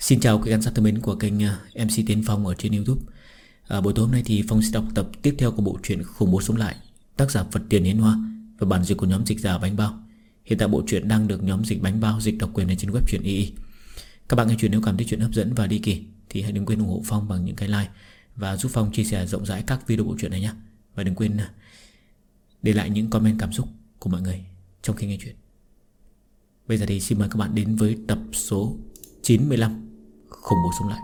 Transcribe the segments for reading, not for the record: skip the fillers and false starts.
Xin chào quý khán giả thân mến của kênh MC Tiến Phong ở trên YouTube. Buổi tối hôm nay thì Phong sẽ đọc tập tiếp theo của bộ truyện Khủng Bố Sống Lại, tác giả Phật Tiền Hiến Hoa và bản dịch của nhóm dịch giả Bánh Bao. Hiện tại bộ truyện đang được nhóm dịch Bánh Bao dịch độc quyền ở trên web truyện II. Các bạn nghe truyện nếu cảm thấy truyện hấp dẫn và ly kỳ thì hãy đừng quên ủng hộ Phong bằng những cái like và giúp Phong chia sẻ rộng rãi các video bộ truyện này nhé. Và đừng quên để lại những comment cảm xúc của mọi người trong khi nghe truyện. Bây giờ thì xin mời các bạn đến với tập số 95 Khủng Bố Sống Lại.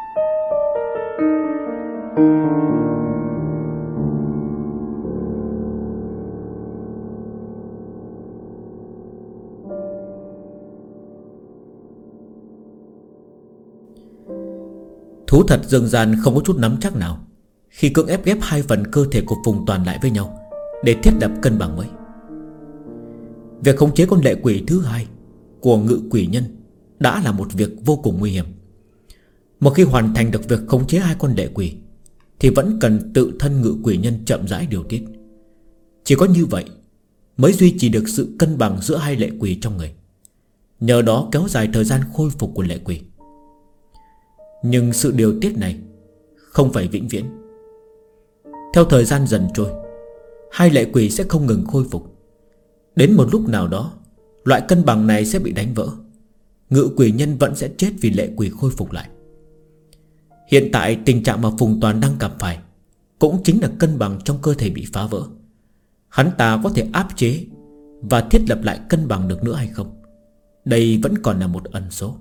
Thú thật dường dàn không có chút nắm chắc nào khi cưỡng ép ghép hai phần cơ thể của Phùng Toàn lại với nhau để thiết lập cân bằng mới. Việc khống chế con lệ quỷ thứ hai của Ngự Quỷ Nhân đã là một việc vô cùng nguy hiểm. Một khi hoàn thành được việc khống chế hai con lệ quỷ thì vẫn cần tự thân Ngự Quỷ Nhân chậm rãi điều tiết. Chỉ có như vậy mới duy trì được sự cân bằng giữa hai lệ quỷ trong người, nhờ đó kéo dài thời gian khôi phục của lệ quỷ. Nhưng sự điều tiết này không phải vĩnh viễn. Theo thời gian dần trôi, hai lệ quỷ sẽ không ngừng khôi phục. Đến một lúc nào đó, loại cân bằng này sẽ bị đánh vỡ. Ngự Quỷ Nhân vẫn sẽ chết vì lệ quỷ khôi phục lại. Hiện tại tình trạng mà Phùng Toàn đang gặp phải cũng chính là cân bằng trong cơ thể bị phá vỡ. Hắn ta có thể áp chế và thiết lập lại cân bằng được nữa hay không, đây vẫn còn là một ẩn số.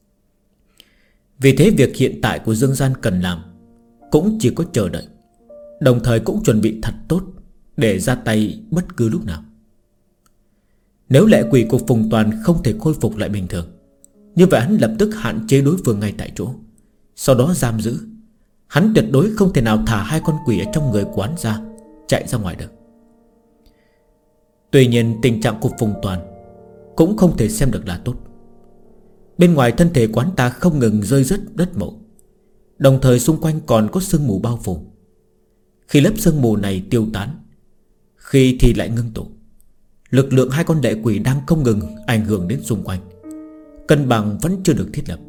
Vì thế việc hiện tại của Dương Gian cần làm cũng chỉ có chờ đợi, đồng thời cũng chuẩn bị thật tốt để ra tay bất cứ lúc nào. Nếu lệ quỷ của Phùng Toàn không thể khôi phục lại bình thường, như vậy hắn lập tức hạn chế đối phương ngay tại chỗ, sau đó giam giữ. Hắn tuyệt đối không thể nào thả hai con quỷ ở trong người quán ra chạy ra ngoài được. Tuy nhiên tình trạng của Phùng Toàn cũng không thể xem được là tốt. Bên ngoài thân thể quán ta không ngừng rơi rớt đất mộ, đồng thời xung quanh còn có sương mù bao phủ. Khi lớp sương mù này tiêu tán, khi thì lại ngưng tụ, lực lượng hai con lệ quỷ đang không ngừng ảnh hưởng đến xung quanh. Cân bằng vẫn chưa được thiết lập.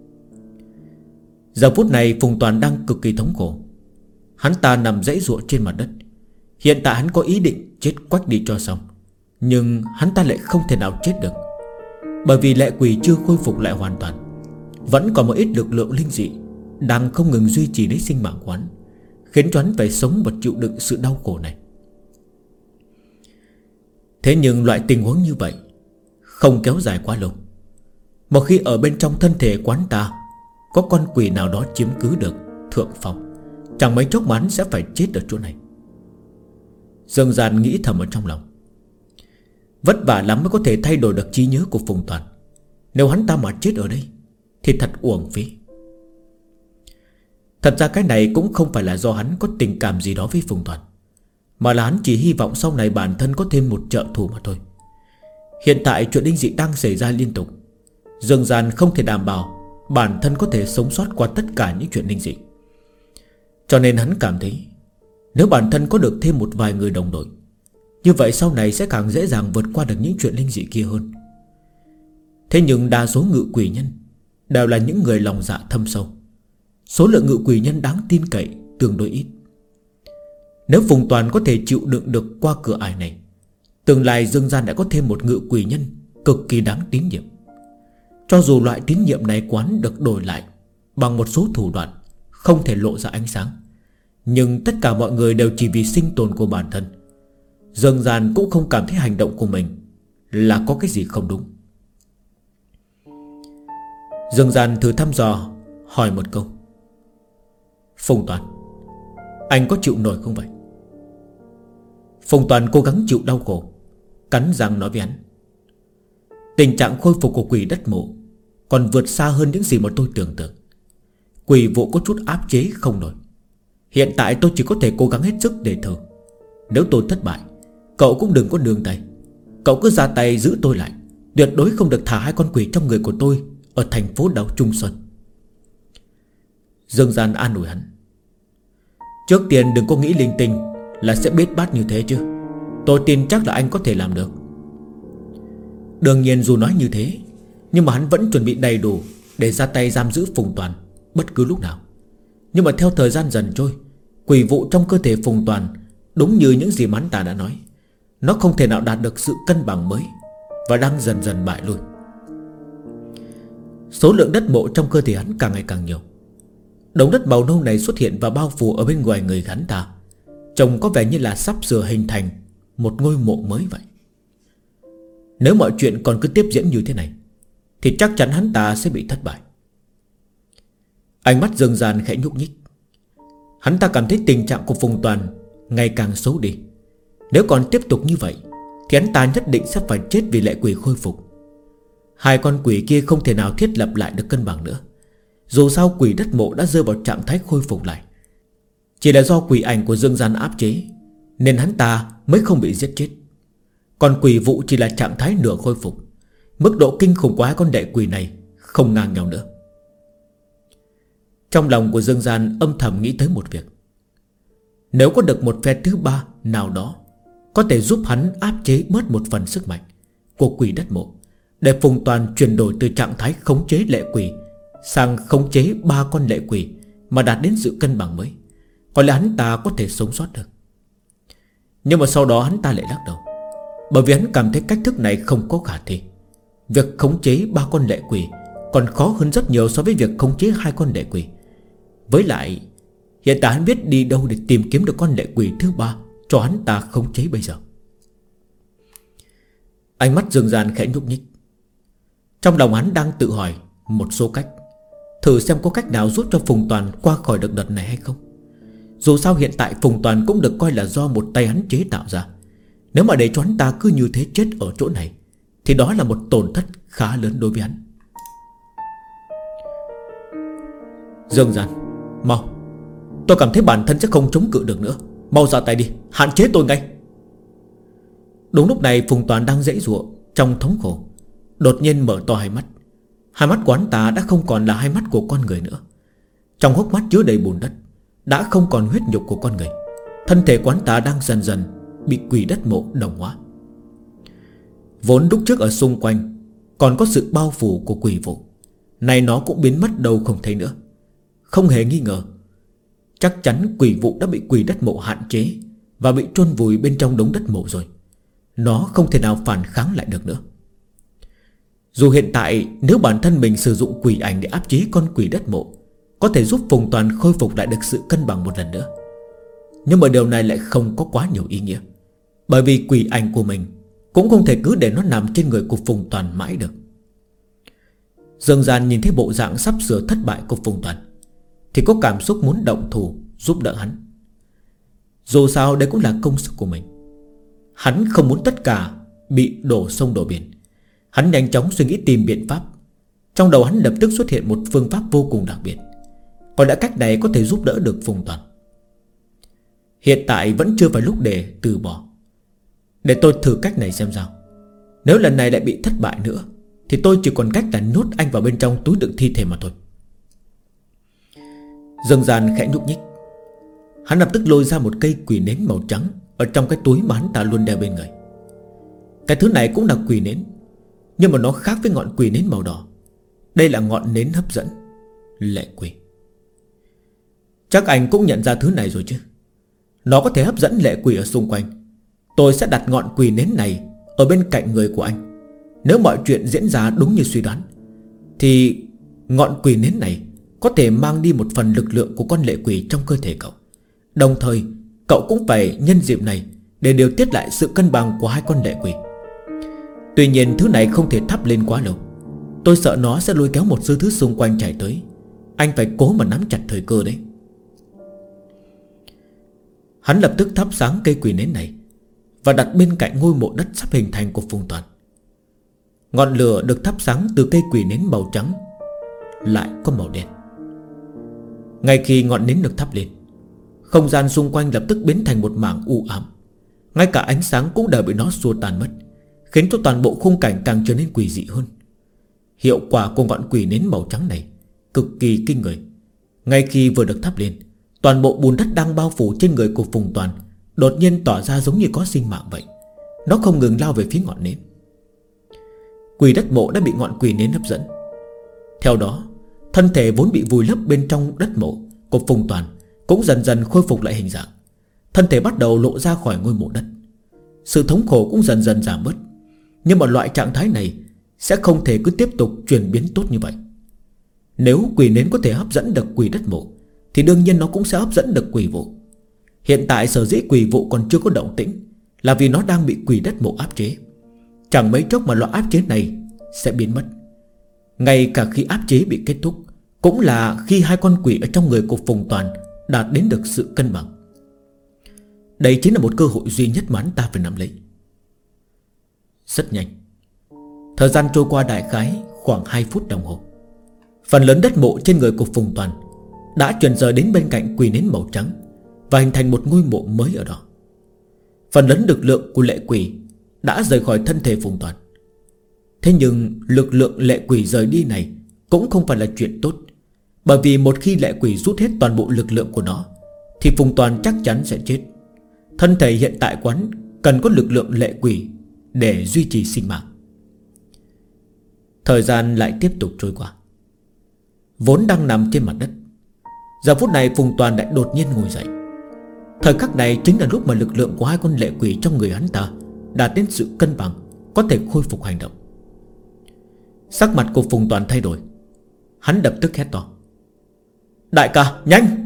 Giờ phút này Phùng Toàn đang cực kỳ thống khổ. Hắn ta nằm giãy giụa trên mặt đất. Hiện tại hắn có ý định chết quách đi cho xong, nhưng hắn ta lại không thể nào chết được, bởi vì lệ quỷ chưa khôi phục lại hoàn toàn. Vẫn còn một ít lực lượng linh dị đang không ngừng duy trì lấy sinh mạng của hắn, khiến cho hắn phải sống và chịu đựng sự đau khổ này. Thế nhưng loại tình huống như vậy không kéo dài quá lâu. Một khi ở bên trong thân thể quán ta có con quỷ nào đó chiếm cứ được thượng phong, chẳng mấy chốc mà hắn sẽ phải chết ở chỗ này. Dương Gian nghĩ thầm ở trong lòng. Vất vả lắm mới có thể thay đổi được trí nhớ của Phùng Toàn. Nếu hắn ta mà chết ở đây thì thật uổng phí. Thật ra cái này cũng không phải là do hắn có tình cảm gì đó với Phùng Toàn, mà là hắn chỉ hy vọng sau này bản thân có thêm một trợ thủ mà thôi. Hiện tại chuyện linh dị đang xảy ra liên tục. Dương Gian không thể đảm bảo bản thân có thể sống sót qua tất cả những chuyện linh dị. Cho nên hắn cảm thấy nếu bản thân có được thêm một vài người đồng đội, như vậy sau này sẽ càng dễ dàng vượt qua được những chuyện linh dị kia hơn. Thế nhưng đa số Ngự Quỷ Nhân đều là những người lòng dạ thâm sâu. Số lượng Ngự Quỷ Nhân đáng tin cậy tương đối ít. Nếu Phùng Toàn có thể chịu đựng được qua cửa ải này, tương lai Dương Gian đã có thêm một Ngự Quỷ Nhân cực kỳ đáng tín nhiệm. Cho dù loại tín nhiệm này quán được đổi lại bằng một số thủ đoạn không thể lộ ra ánh sáng, nhưng tất cả mọi người đều chỉ vì sinh tồn của bản thân. Dương Gian cũng không cảm thấy hành động của mình là có cái gì không đúng. Dương Gian thử thăm dò hỏi một câu: Phùng Toàn, anh có chịu nổi không vậy? Phùng Toàn cố gắng chịu đau khổ, cắn răng nói với hắn: Tình trạng khôi phục của quỷ đất mộ còn vượt xa hơn những gì mà tôi tưởng tượng. Quỷ vụ có chút áp chế không nổi. Hiện tại tôi chỉ có thể cố gắng hết sức để thử. Nếu tôi thất bại, cậu cũng đừng có nương tay. Cậu cứ ra tay giữ tôi lại, tuyệt đối không được thả hai con quỷ trong người của tôi ở thành phố Đào Trung Xuân. Dương Gian an ủi hắn: Trước tiên đừng có nghĩ linh tinh là sẽ bết bát như thế chứ. Tôi tin chắc là anh có thể làm được. Đương nhiên dù nói như thế, nhưng mà hắn vẫn chuẩn bị đầy đủ để ra tay giam giữ Phùng Toàn bất cứ lúc nào. Nhưng mà theo thời gian dần trôi, quỷ vụ trong cơ thể Phùng Toàn đúng như những gì mà hắn ta đã nói, nó không thể nào đạt được sự cân bằng mới, và đang dần dần bại lui. Số lượng đất mộ trong cơ thể hắn càng ngày càng nhiều. Đống đất màu nâu này xuất hiện và bao phủ ở bên ngoài người hắn ta, trông có vẻ như là sắp sửa hình thành một ngôi mộ mới vậy. Nếu mọi chuyện còn cứ tiếp diễn như thế này thì chắc chắn hắn ta sẽ bị thất bại. Ánh mắt Dương Gian khẽ nhúc nhích. Hắn ta cảm thấy tình trạng của Phùng Toàn ngày càng xấu đi. Nếu còn tiếp tục như vậy thì hắn ta nhất định sẽ phải chết vì lệ quỷ khôi phục. Hai con quỷ kia không thể nào thiết lập lại được cân bằng nữa. Dù sao quỷ đất mộ đã rơi vào trạng thái khôi phục lại. Chỉ là do quỷ ảnh của Dương Gian áp chế nên hắn ta mới không bị giết chết. Còn quỷ vụ chỉ là trạng thái nửa khôi phục. Mức độ kinh khủng của hai con đệ quỷ này không ngang nhau nữa. Trong lòng của Dương Gian âm thầm nghĩ tới một việc. Nếu có được một phe thứ ba nào đó có thể giúp hắn áp chế bớt một phần sức mạnh của quỷ đất mộ, để Phùng Toàn chuyển đổi từ trạng thái khống chế lệ quỷ sang khống chế ba con lệ quỷ mà đạt đến sự cân bằng mới, có lẽ hắn ta có thể sống sót được. Nhưng mà sau đó hắn ta lại lắc đầu, bởi vì hắn cảm thấy cách thức này không có khả thi. Việc khống chế ba con lệ quỷ còn khó hơn rất nhiều so với việc khống chế hai con lệ quỷ. Với lại hiện tại hắn biết đi đâu để tìm kiếm được con lệ quỷ thứ ba cho hắn ta khống chế bây giờ. Ánh mắt Dương Gian khẽ nhúc nhích. Trong lòng hắn đang tự hỏi một số cách, thử xem có cách nào giúp cho Phùng Toàn qua khỏi được đợt này hay không. Dù sao hiện tại Phùng Toàn cũng được coi là do một tay hắn chế tạo ra. Nếu mà để cho hắn ta cứ như thế chết ở chỗ này thì đó là một tổn thất khá lớn đối với hắn. Dương Gian, mau, tôi cảm thấy bản thân sẽ không chống cự được nữa. Mau ra tay đi, hạn chế tôi ngay. Đúng lúc này Phùng Toàn đang giãy giụa trong thống khổ, đột nhiên mở to hai mắt. Hai mắt của hắn ta đã không còn là hai mắt của con người nữa. Trong hốc mắt chứa đầy bùn đất, đã không còn huyết nhục của con người. Thân thể của hắn ta đang dần dần bị quỷ đất mộ đồng hóa. Vốn lúc trước ở xung quanh còn có sự bao phủ của quỷ vụ, nay nó cũng biến mất đâu không thấy nữa. Không hề nghi ngờ, chắc chắn quỷ vụ đã bị quỷ đất mộ hạn chế và bị chôn vùi bên trong đống đất mộ rồi. Nó không thể nào phản kháng lại được nữa. Dù hiện tại nếu bản thân mình sử dụng quỷ ảnh để áp chế con quỷ đất mộ có thể giúp Phùng Toàn khôi phục lại được sự cân bằng một lần nữa, nhưng mà điều này lại không có quá nhiều ý nghĩa. Bởi vì quỷ ảnh của mình cũng không thể cứ để nó nằm trên người của Phùng Toàn mãi được. Dương Gian nhìn thấy bộ dạng sắp sửa thất bại của Phùng Toàn thì có cảm xúc muốn động thủ giúp đỡ hắn. Dù sao đây cũng là công sức của mình. Hắn không muốn tất cả bị đổ sông đổ biển. Hắn nhanh chóng suy nghĩ tìm biện pháp. Trong đầu hắn lập tức xuất hiện một phương pháp vô cùng đặc biệt. Còn đã cách này có thể giúp đỡ được Phùng Toàn. Hiện tại vẫn chưa phải lúc để từ bỏ. Để tôi thử cách này xem sao. Nếu lần này lại bị thất bại nữa thì tôi chỉ còn cách là nhốt anh vào bên trong túi đựng thi thể mà thôi. Dương Gian khẽ nhúc nhích. Hắn lập tức lôi ra một cây quỷ nến màu trắng ở trong cái túi mà hắn ta luôn đeo bên người. Cái thứ này cũng là quỷ nến, nhưng mà nó khác với ngọn quỷ nến màu đỏ. Đây là ngọn nến hấp dẫn lệ quỷ. Chắc anh cũng nhận ra thứ này rồi chứ. Nó có thể hấp dẫn lệ quỷ ở xung quanh. Tôi sẽ đặt ngọn quỷ nến này ở bên cạnh người của anh. Nếu mọi chuyện diễn ra đúng như suy đoán thì ngọn quỷ nến này có thể mang đi một phần lực lượng của con lệ quỷ trong cơ thể cậu. Đồng thời cậu cũng phải nhân dịp này để điều tiết lại sự cân bằng của hai con lệ quỷ. Tuy nhiên thứ này không thể thắp lên quá lâu. Tôi sợ nó sẽ lôi kéo một số thứ xung quanh chạy tới. Anh phải cố mà nắm chặt thời cơ đấy. Hắn lập tức thắp sáng cây quỷ nến này và đặt bên cạnh ngôi mộ đất sắp hình thành của Phùng Toàn. Ngọn lửa được thắp sáng từ cây quỷ nến màu trắng lại có màu đen. Ngay khi ngọn nến được thắp lên, không gian xung quanh lập tức biến thành một mảng u ám. Ngay cả ánh sáng cũng đều bị nó xua tan mất, khiến cho toàn bộ khung cảnh càng trở nên quỷ dị hơn. Hiệu quả của ngọn quỷ nến màu trắng này cực kỳ kinh người. Ngay khi vừa được thắp lên, toàn bộ bùn đất đang bao phủ trên người của Phùng Toàn đột nhiên tỏ ra giống như có sinh mạng vậy. Nó không ngừng lao về phía ngọn nến. Quỷ đất mộ đã bị ngọn quỷ nến hấp dẫn. Theo đó thân thể vốn bị vùi lấp bên trong đất mộ của Phùng Toàn cũng dần dần khôi phục lại hình dạng. Thân thể bắt đầu lộ ra khỏi ngôi mộ đất. Sự thống khổ cũng dần dần giảm bớt. Nhưng mà loại trạng thái này sẽ không thể cứ tiếp tục chuyển biến tốt như vậy. Nếu quỷ nến có thể hấp dẫn được quỷ đất mộ thì đương nhiên nó cũng sẽ hấp dẫn được quỷ vụ. Hiện tại sở dĩ quỷ vụ còn chưa có động tĩnh là vì nó đang bị quỷ đất mộ áp chế. Chẳng mấy chốc mà loại áp chế này sẽ biến mất. Ngay cả khi áp chế bị kết thúc cũng là khi hai con quỷ ở trong người của Phùng Toàn đạt đến được sự cân bằng. Đây chính là một cơ hội duy nhất mà hắn ta phải nắm lấy. Rất nhanh, thời gian trôi qua đại khái khoảng 2 phút đồng hồ. Phần lớn đất mộ trên người của Phùng Toàn đã chuyển rời đến bên cạnh quỷ nến màu trắng và hình thành một ngôi mộ mới ở đó. Phần lớn lực lượng của lệ quỷ đã rời khỏi thân thể Phùng Toàn. Thế nhưng lực lượng lệ quỷ rời đi này cũng không phải là chuyện tốt. Bởi vì một khi lệ quỷ rút hết toàn bộ lực lượng của nó thì Phùng Toàn chắc chắn sẽ chết. Thân thể hiện tại quán cần có lực lượng lệ quỷ để duy trì sinh mạng. Thời gian lại tiếp tục trôi qua. Vốn đang nằm trên mặt đất, giờ phút này Phùng Toàn lại đột nhiên ngồi dậy. Thời khắc này chính là lúc mà lực lượng của hai con lệ quỷ trong người hắn ta đạt đến sự cân bằng, có thể khôi phục hành động. Sắc mặt của Phùng Toàn thay đổi. Hắn lập tức hét to: đại ca, nhanh!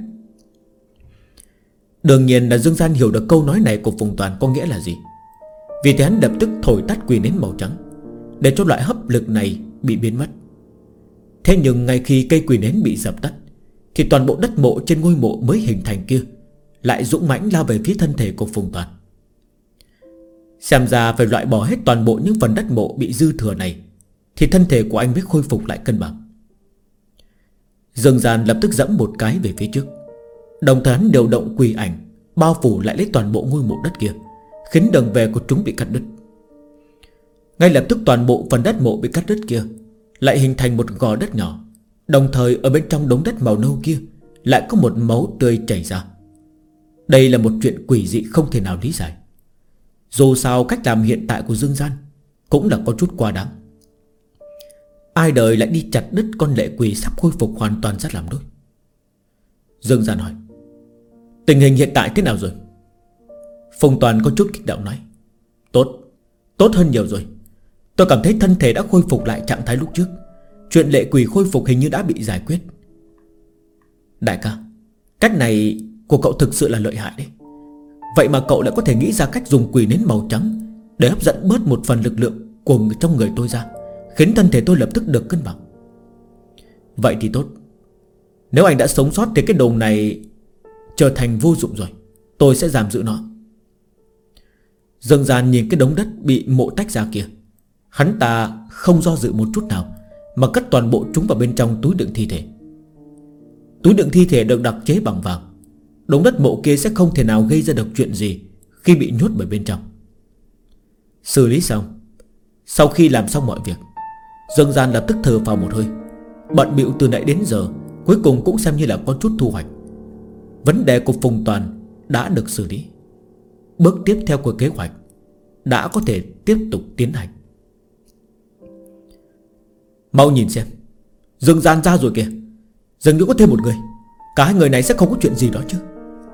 Đương nhiên là Dương Gian hiểu được câu nói này của Phùng Toàn có nghĩa là gì. Vì thế hắn lập tức thổi tắt quỷ nến màu trắng, để cho loại hấp lực này bị biến mất. Thế nhưng ngay khi cây quỷ nến bị dập tắt thì toàn bộ đất mộ trên ngôi mộ mới hình thành kia lại dũng mãnh lao về phía thân thể của Phùng Toàn. Xem ra phải loại bỏ hết toàn bộ những phần đất mộ bị dư thừa này thì thân thể của anh mới khôi phục lại cân bằng. Dương Gian lập tức giẫm một cái về phía trước, đồng thời hắn điều động quỷ ảnh bao phủ lại lấy toàn bộ ngôi mộ đất kia, khiến đường về của chúng bị cắt đứt. Ngay lập tức toàn bộ phần đất mộ bị cắt đứt kia lại hình thành một gò đất nhỏ. Đồng thời ở bên trong đống đất màu nâu kia lại có một máu tươi chảy ra. Đây là một chuyện quỷ dị không thể nào lý giải. Dù sao cách làm hiện tại của Dương Gian cũng là có chút quá đáng. Ai đời lại đi chặt đứt con lệ quỷ sắp khôi phục hoàn toàn ra làm đôi. Dương Gian hỏi: tình hình hiện tại thế nào rồi? Phùng Toàn có chút kích động nói: Tốt hơn nhiều rồi. Tôi cảm thấy thân thể đã khôi phục lại trạng thái lúc trước. Chuyện lệ quỷ khôi phục hình như đã bị giải quyết. Đại ca, cách này của cậu thực sự là lợi hại đấy. Vậy mà cậu lại có thể nghĩ ra cách dùng quỷ nến màu trắng để hấp dẫn bớt một phần lực lượng của trong người tôi ra, khiến thân thể tôi lập tức được cân bằng. Vậy thì tốt. Nếu anh đã sống sót thì cái đồ này trở thành vô dụng rồi. Tôi sẽ giam giữ nó. Dương Gian nhìn cái đống đất bị mộ tách ra kia, hắn ta không do dự một chút nào mà cất toàn bộ chúng vào bên trong túi đựng thi thể. Túi đựng thi thể được đặc chế bằng vàng. Đống đất mộ kia sẽ không thể nào gây ra được chuyện gì khi bị nhốt bởi bên trong. Xử lý xong, sau khi làm xong mọi việc, Dương Gian lập tức thở phào một hơi. Bận bịu từ nãy đến giờ, cuối cùng cũng xem như là có chút thu hoạch. Vấn đề của Phùng Toàn đã được xử lý. Bước tiếp theo của kế hoạch đã có thể tiếp tục tiến hành. Mau nhìn xem, Dương Gian ra rồi kìa. Dường như có thêm một người. Cả hai người này sẽ không có chuyện gì đó chứ.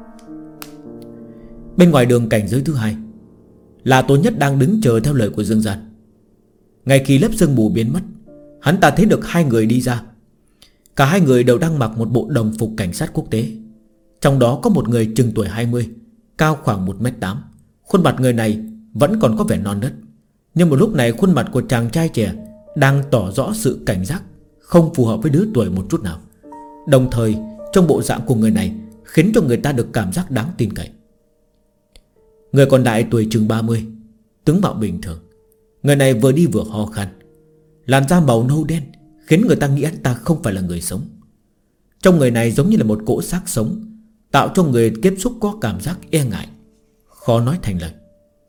Bên ngoài đường cảnh giới thứ hai, là Tôn Nhất đang đứng chờ theo lời của Dương Gian. Ngay khi lớp sương mù biến mất, hắn ta thấy được hai người đi ra. Cả hai người đều đang mặc một bộ đồng phục cảnh sát quốc tế. Trong đó có một người chừng tuổi 20, cao khoảng 1m8. Khuôn mặt người này vẫn còn có vẻ non nớt, nhưng một lúc này khuôn mặt của chàng trai trẻ đang tỏ rõ sự cảnh giác, không phù hợp với đứa tuổi một chút nào. Đồng thời trong bộ dạng của người này khiến cho người ta được cảm giác đáng tin cậy. Người còn lại tuổi chừng 30, tướng mạo bình thường. Người này vừa đi vừa ho khan, làn da màu nâu đen khiến người ta nghĩ anh ta không phải là người sống. Trong người này giống như là một cỗ xác sống, tạo cho người tiếp xúc có cảm giác e ngại, khó nói thành lời.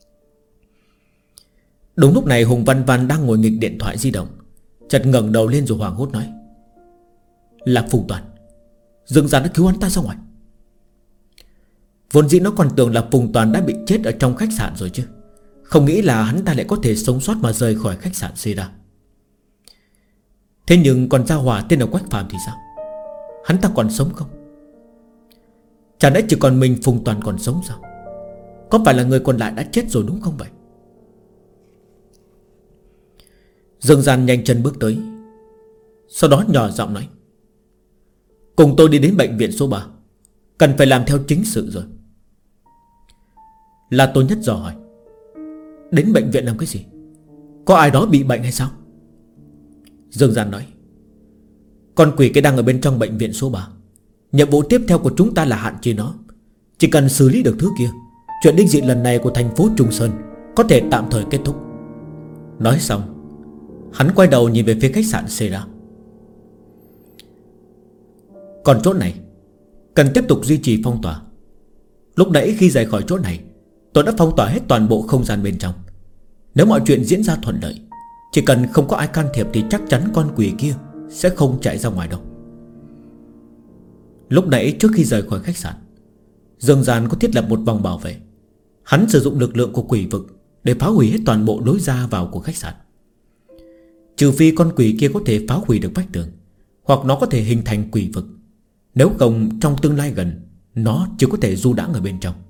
Đúng lúc này Hùng Văn Văn đang ngồi nghịch điện thoại di động, chợt ngẩng đầu lên rồi hoảng hốt nói: là Phùng Toàn. Dương Gian đã cứu hắn ta ra ngoài. Vốn dĩ nó còn tưởng là Phùng Toàn đã bị chết ở trong khách sạn rồi chứ, không nghĩ là hắn ta lại có thể sống sót mà rời khỏi khách sạn Sera. Thế nhưng còn gia hỏa tên là Quách Phàm thì sao? Hắn ta còn sống không? Chả lẽ chỉ còn mình Phùng Toàn còn sống sao? Có phải là người còn lại đã chết rồi đúng không vậy? Dương Gian nhanh chân bước tới, sau đó nhỏ giọng nói: cùng tôi đi đến bệnh viện số 3. Cần phải làm theo chính sự rồi. Là Tô Nhất dò hỏi: đến bệnh viện làm cái gì? Có ai đó bị bệnh hay sao? Dương Gian nói: con quỷ kia đang ở bên trong bệnh viện số 3. Nhiệm vụ tiếp theo của chúng ta là hạn chế nó. Chỉ cần xử lý được thứ kia, chuyện đinh dị lần này của thành phố Trung Sơn có thể tạm thời kết thúc. Nói xong, hắn quay đầu nhìn về phía khách sạn Sera. Còn chỗ này cần tiếp tục duy trì phong tỏa. Lúc nãy khi rời khỏi chỗ này, tôi đã phong tỏa hết toàn bộ không gian bên trong. Nếu mọi chuyện diễn ra thuận lợi, chỉ cần không có ai can thiệp thì chắc chắn con quỷ kia sẽ không chạy ra ngoài đâu. Lúc nãy trước khi rời khỏi khách sạn, Dương Gian có thiết lập một vòng bảo vệ. Hắn sử dụng lực lượng của quỷ vực để phá hủy hết toàn bộ lối ra vào của khách sạn. Trừ phi con quỷ kia có thể phá hủy được vách tường, hoặc nó có thể hình thành quỷ vực. Nếu không trong tương lai gần, nó chỉ có thể du đãng ở bên trong.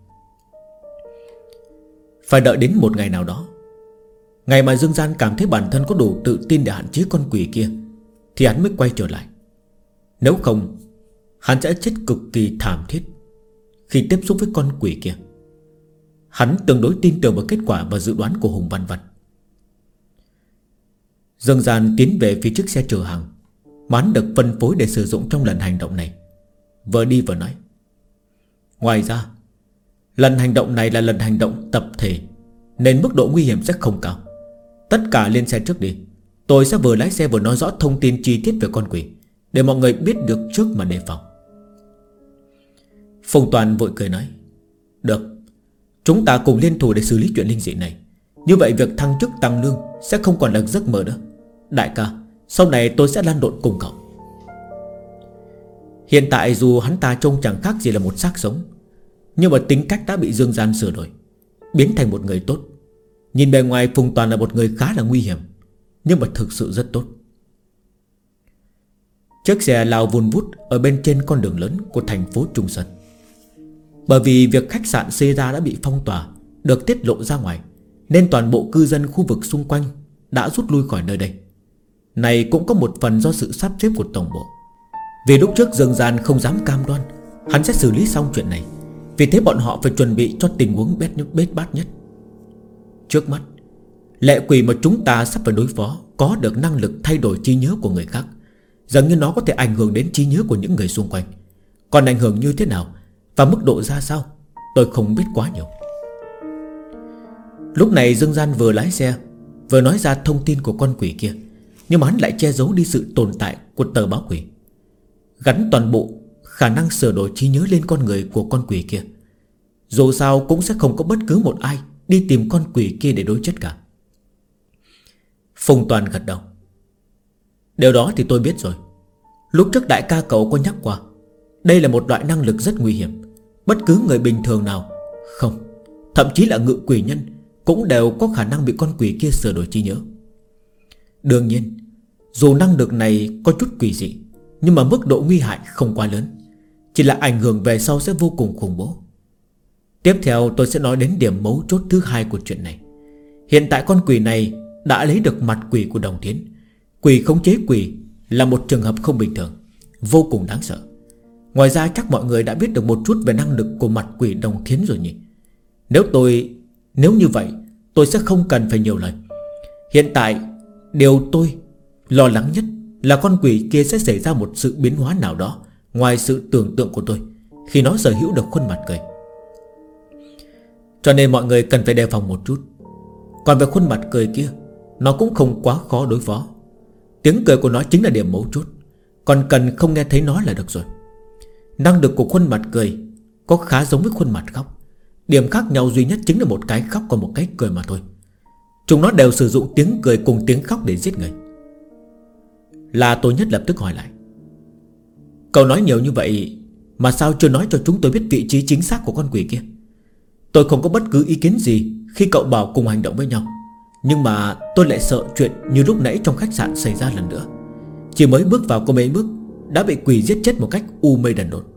Phải đợi đến một ngày nào đó, ngày mà Dương Gian cảm thấy bản thân có đủ tự tin để hạn chế con quỷ kia, thì hắn mới quay trở lại. Nếu không, hắn sẽ chết cực kỳ thảm thiết khi tiếp xúc với con quỷ kia. Hắn tương đối tin tưởng vào kết quả và dự đoán của Hùng Văn Văn. Dương Gian tiến về phía trước xe chở hàng mà hắn được phân phối để sử dụng trong lần hành động này, vừa đi vừa nói: ngoài ra, lần hành động này là lần hành động tập thể, nên mức độ nguy hiểm sẽ không cao. Tất cả lên xe trước đi. Tôi sẽ vừa lái xe vừa nói rõ thông tin chi tiết về con quỷ, để mọi người biết được trước mà đề phòng. Phùng Toàn vội cười nói: được, chúng ta cùng liên thủ để xử lý chuyện linh dị này. Như vậy việc thăng chức tăng lương sẽ không còn là giấc mơ nữa. Đại ca, sau này tôi sẽ lăn lộn cùng cậu. Hiện tại dù hắn ta trông chẳng khác gì là một xác sống, nhưng mà tính cách đã bị Dương Gian sửa đổi, biến thành một người tốt. Nhìn bề ngoài Phùng Toàn là một người khá là nguy hiểm, nhưng mà thực sự rất tốt. Chiếc xe lao vun vút ở bên trên con đường lớn của thành phố Trung Sơn. Bởi vì việc khách sạn Sera đã bị phong tỏa, được tiết lộ ra ngoài, nên toàn bộ cư dân khu vực xung quanh đã rút lui khỏi nơi đây. Này cũng có một phần do sự sắp xếp của tổng bộ. Vì lúc trước Dương Gian không dám cam đoan hắn sẽ xử lý xong chuyện này, vì thế bọn họ phải chuẩn bị cho tình huống bết bát nhất. Trước mắt, lệ quỷ mà chúng ta sắp phải đối phó có được năng lực thay đổi trí nhớ của người khác. Dường như nó có thể ảnh hưởng đến trí nhớ của những người xung quanh. Còn ảnh hưởng như thế nào và mức độ ra sao, tôi không biết quá nhiều. Lúc này Dương Gian vừa lái xe vừa nói ra thông tin của con quỷ kia, nhưng mà hắn lại che giấu đi sự tồn tại của tờ báo quỷ, gắn toàn bộ khả năng sửa đổi trí nhớ lên con người của con quỷ kia. Dù sao cũng sẽ không có bất cứ một ai đi tìm con quỷ kia để đối chất cả. Phùng Toàn gật đầu: điều đó thì tôi biết rồi. Lúc trước đại ca cậu có nhắc qua, đây là một loại năng lực rất nguy hiểm. Bất cứ người bình thường nào, không, thậm chí là ngự quỷ nhân, cũng đều có khả năng bị con quỷ kia sửa đổi trí nhớ. Đương nhiên, dù năng lực này có chút quỷ dị, nhưng mà mức độ nguy hại không quá lớn, chỉ là ảnh hưởng về sau sẽ vô cùng khủng bố. Tiếp theo tôi sẽ nói đến điểm mấu chốt thứ hai của chuyện này. Hiện tại con quỷ này đã lấy được mặt quỷ của Đồng Thiến. Quỷ khống chế quỷ là một trường hợp không bình thường, vô cùng đáng sợ. Ngoài ra chắc mọi người đã biết được một chút về năng lực của mặt quỷ Đồng Thiến rồi nhỉ. Nếu như vậy, tôi sẽ không cần phải nhiều lời. Hiện tại, điều tôi lo lắng nhất là con quỷ kia sẽ xảy ra một sự biến hóa nào đó ngoài sự tưởng tượng của tôi, khi nó sở hữu được khuôn mặt cười. Cho nên mọi người cần phải đề phòng một chút. Còn về khuôn mặt cười kia, nó cũng không quá khó đối phó. Tiếng cười của nó chính là điểm mấu chốt, còn cần không nghe thấy nó là được rồi. Năng lực của khuôn mặt cười có khá giống với khuôn mặt khóc. Điểm khác nhau duy nhất chính là một cái khóc còn một cái cười mà thôi. Chúng nó đều sử dụng tiếng cười cùng tiếng khóc để giết người. Là Tô Nhất lập tức hỏi lại: cậu nói nhiều như vậy mà sao chưa nói cho chúng tôi biết vị trí chính xác của con quỷ kia? Tôi không có bất cứ ý kiến gì khi cậu bảo cùng hành động với nhau, nhưng mà tôi lại sợ chuyện như lúc nãy trong khách sạn xảy ra lần nữa. Chỉ mới bước vào có mấy bước đã bị quỷ giết chết một cách u mê đần độn.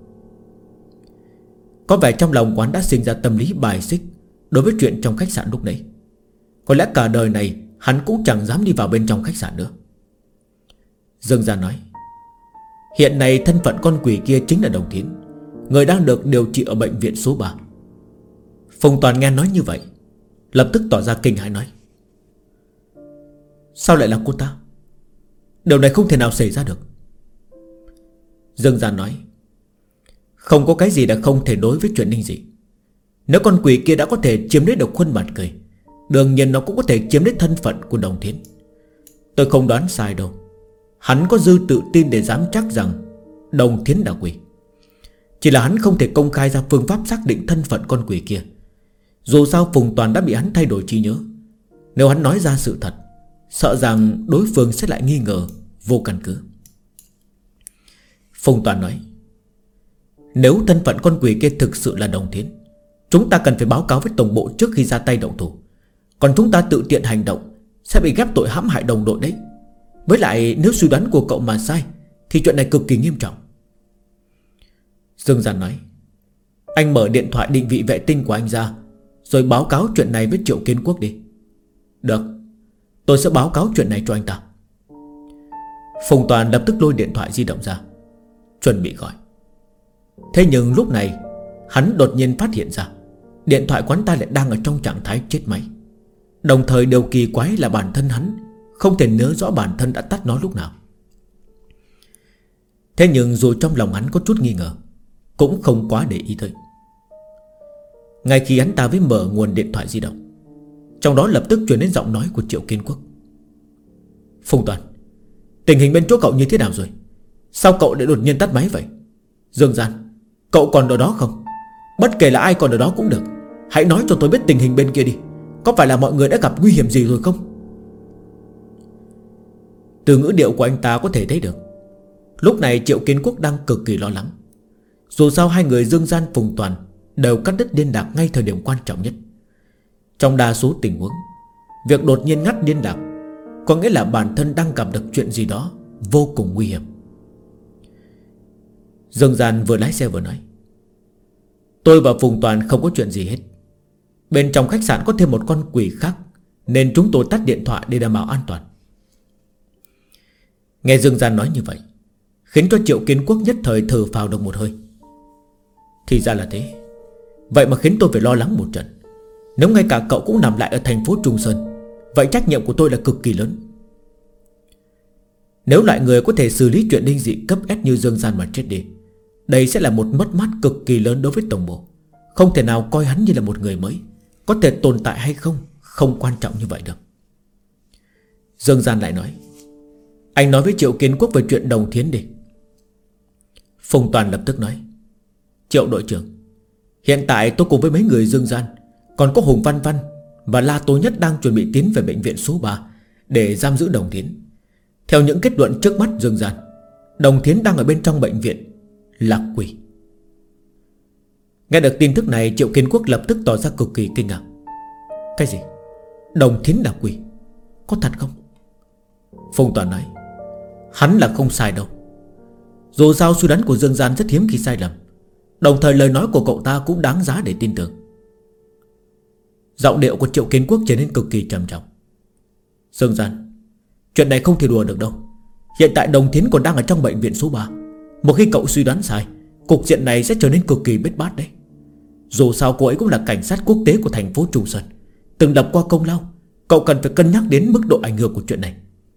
Có vẻ trong lòng quán đã sinh ra tâm lý bài xích đối với chuyện trong khách sạn lúc nãy. Có lẽ cả đời này hắn cũng chẳng dám đi vào bên trong khách sạn nữa. Dương Gian nói: hiện nay thân phận con quỷ kia chính là Đồng Thiến, người đang được điều trị ở bệnh viện số 3. Phùng Toàn nghe nói như vậy, lập tức tỏ ra kinh hãi nói: sao lại là cô ta? Điều này không thể nào xảy ra được. Dương Gian nói: không có cái gì là không thể đối với chuyện linh dị. Nếu con quỷ kia đã có thể chiếm lấy được khuôn mặt cười, đương nhiên nó cũng có thể chiếm lấy thân phận của Đồng Thiến. Tôi không đoán sai đâu. Hắn có dư tự tin để dám chắc rằng Đồng Thiến là quỷ. Chỉ là hắn không thể công khai ra phương pháp xác định thân phận con quỷ kia. Dù sao Phùng Toàn đã bị hắn thay đổi trí nhớ. Nếu hắn nói ra sự thật, sợ rằng đối phương sẽ lại nghi ngờ vô căn cứ. Phùng Toàn nói: nếu thân phận con quỷ kia thực sự là Đồng Thiến, chúng ta cần phải báo cáo với tổng bộ trước khi ra tay động thủ. Còn chúng ta tự tiện hành động sẽ bị ghép tội hãm hại đồng đội đấy. Với lại nếu suy đoán của cậu mà sai thì chuyện này cực kỳ nghiêm trọng. Dương Gian nói: anh mở điện thoại định vị vệ tinh của anh ra, rồi báo cáo chuyện này với Triệu Kiến Quốc đi. Được, tôi sẽ báo cáo chuyện này cho anh ta. Phùng Toàn lập tức lôi điện thoại di động ra, chuẩn bị gọi. Thế nhưng lúc này hắn đột nhiên phát hiện ra điện thoại quán ta lại đang ở trong trạng thái chết máy. Đồng thời điều kỳ quái là bản thân hắn không thể nhớ rõ bản thân đã tắt nó lúc nào. Thế nhưng dù trong lòng hắn có chút nghi ngờ, cũng không quá để ý tới. Ngay khi hắn ta mới mở nguồn điện thoại di động, trong đó lập tức truyền đến giọng nói của Triệu Kiến Quốc. Phùng Toàn, tình hình bên chỗ cậu như thế nào rồi? Sao cậu lại đột nhiên tắt máy vậy? Dương Gian, cậu còn ở đó không? Bất kể là ai còn ở đó cũng được, hãy nói cho tôi biết tình hình bên kia đi. Có phải là mọi người đã gặp nguy hiểm gì rồi không? Từ ngữ điệu của anh ta có thể thấy được lúc này Triệu Kiến Quốc đang cực kỳ lo lắng. Dù sao hai người Dương Gian, Phùng Toàn đều cắt đứt liên lạc ngay thời điểm quan trọng nhất. Trong đa số tình huống, việc đột nhiên ngắt liên lạc có nghĩa là bản thân đang gặp được chuyện gì đó vô cùng nguy hiểm. Dương Gian vừa lái xe vừa nói: tôi và Phùng Toàn không có chuyện gì hết. Bên trong khách sạn có thêm một con quỷ khác, nên chúng tôi tắt điện thoại để đảm bảo an toàn. Nghe Dương Gian nói như vậy, khiến cho Triệu Kiến Quốc nhất thời thở phào được một hơi. Thì ra là thế. Vậy mà khiến tôi phải lo lắng một trận. Nếu ngay cả cậu cũng nằm lại ở thành phố Trung Sơn, vậy trách nhiệm của tôi là cực kỳ lớn. Nếu loại người có thể xử lý chuyện linh dị cấp S như Dương Gian mà chết đi, đây sẽ là một mất mát cực kỳ lớn đối với tổng bộ. Không thể nào coi hắn như là một người mới. Có thể tồn tại hay không không quan trọng như vậy được. Dương Gian lại nói: anh nói với Triệu Kiến Quốc về chuyện Đồng Thiến đi. Phùng Toàn lập tức nói: Triệu đội trưởng, hiện tại tôi cùng với mấy người Dương Gian, còn có Hùng Văn Văn và La Tố Nhất đang chuẩn bị tiến về bệnh viện số 3 để giam giữ Đồng Thiến. Theo những kết luận trước mắt Dương Gian, Đồng Thiến đang ở bên trong bệnh viện là quỷ. Nghe được tin tức này, Triệu Kiến Quốc lập tức tỏ ra cực kỳ kinh ngạc. Cái gì? Đồng Thiến là quỷ? Có thật không? Phùng Toàn nói: hắn là không sai đâu. Dù sao suy đoán của Dương Gian rất hiếm khi sai lầm, đồng thời lời nói của cậu ta cũng đáng giá để tin tưởng. Giọng điệu của Triệu Kiến Quốc trở nên cực kỳ trầm trọng. Dương Gian, chuyện này không thể đùa được đâu. Hiện tại Đồng Thiến còn đang ở trong bệnh viện số 3. Một khi cậu suy đoán sai, cục diện này sẽ trở nên cực kỳ bết bát đấy. Dù sao cô ấy cũng là cảnh sát quốc tế của thành phố Trung Sơn, từng lập qua công lao. Cậu cần phải cân nhắc đến mức độ ảnh hưởng của chuyện này.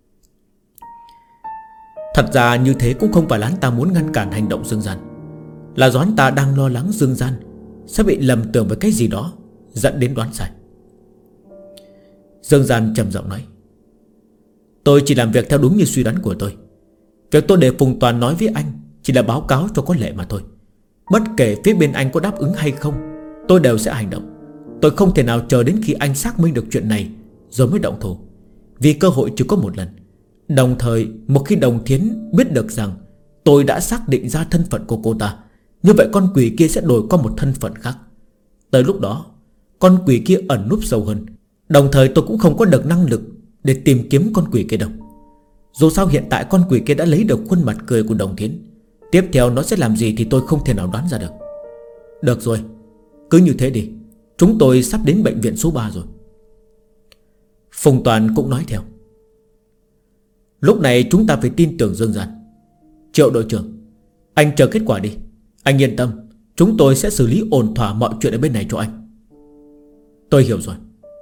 Thật ra như thế cũng không phải là hắn ta muốn ngăn cản hành động Dương Gian, là do hắn ta đang lo lắng Dương Gian sẽ bị lầm tưởng với cái gì đó, dẫn đến đoán sai. Dương Gian trầm giọng nói: tôi chỉ làm việc theo đúng như suy đoán của tôi. Việc tôi để Phùng Toàn nói với anh chỉ là báo cáo cho có lệ mà thôi. Bất kể phía bên anh có đáp ứng hay không, tôi đều sẽ hành động. Tôi không thể nào chờ đến khi anh xác minh được chuyện này rồi mới động thủ, vì cơ hội chỉ có một lần. Đồng thời một khi Đồng Thiến biết được rằng tôi đã xác định ra thân phận của cô ta, như vậy con quỷ kia sẽ đổi qua một thân phận khác. Tới lúc đó con quỷ kia ẩn núp sâu hơn. Đồng thời tôi cũng không có được năng lực để tìm kiếm con quỷ kia đâu. Dù sao hiện tại con quỷ kia đã lấy được khuôn mặt cười của Đồng Thiến. Tiếp theo nó sẽ làm gì thì tôi không thể nào đoán ra được. Được rồi, cứ như thế đi. Chúng tôi sắp đến bệnh viện số 3 rồi. Phùng Toàn cũng nói theo. Lúc này chúng ta phải tin tưởng Dương Gian. Triệu đội trưởng, anh chờ kết quả đi. Anh yên tâm, chúng tôi sẽ xử lý ổn thỏa mọi chuyện ở bên này cho anh. Tôi hiểu rồi.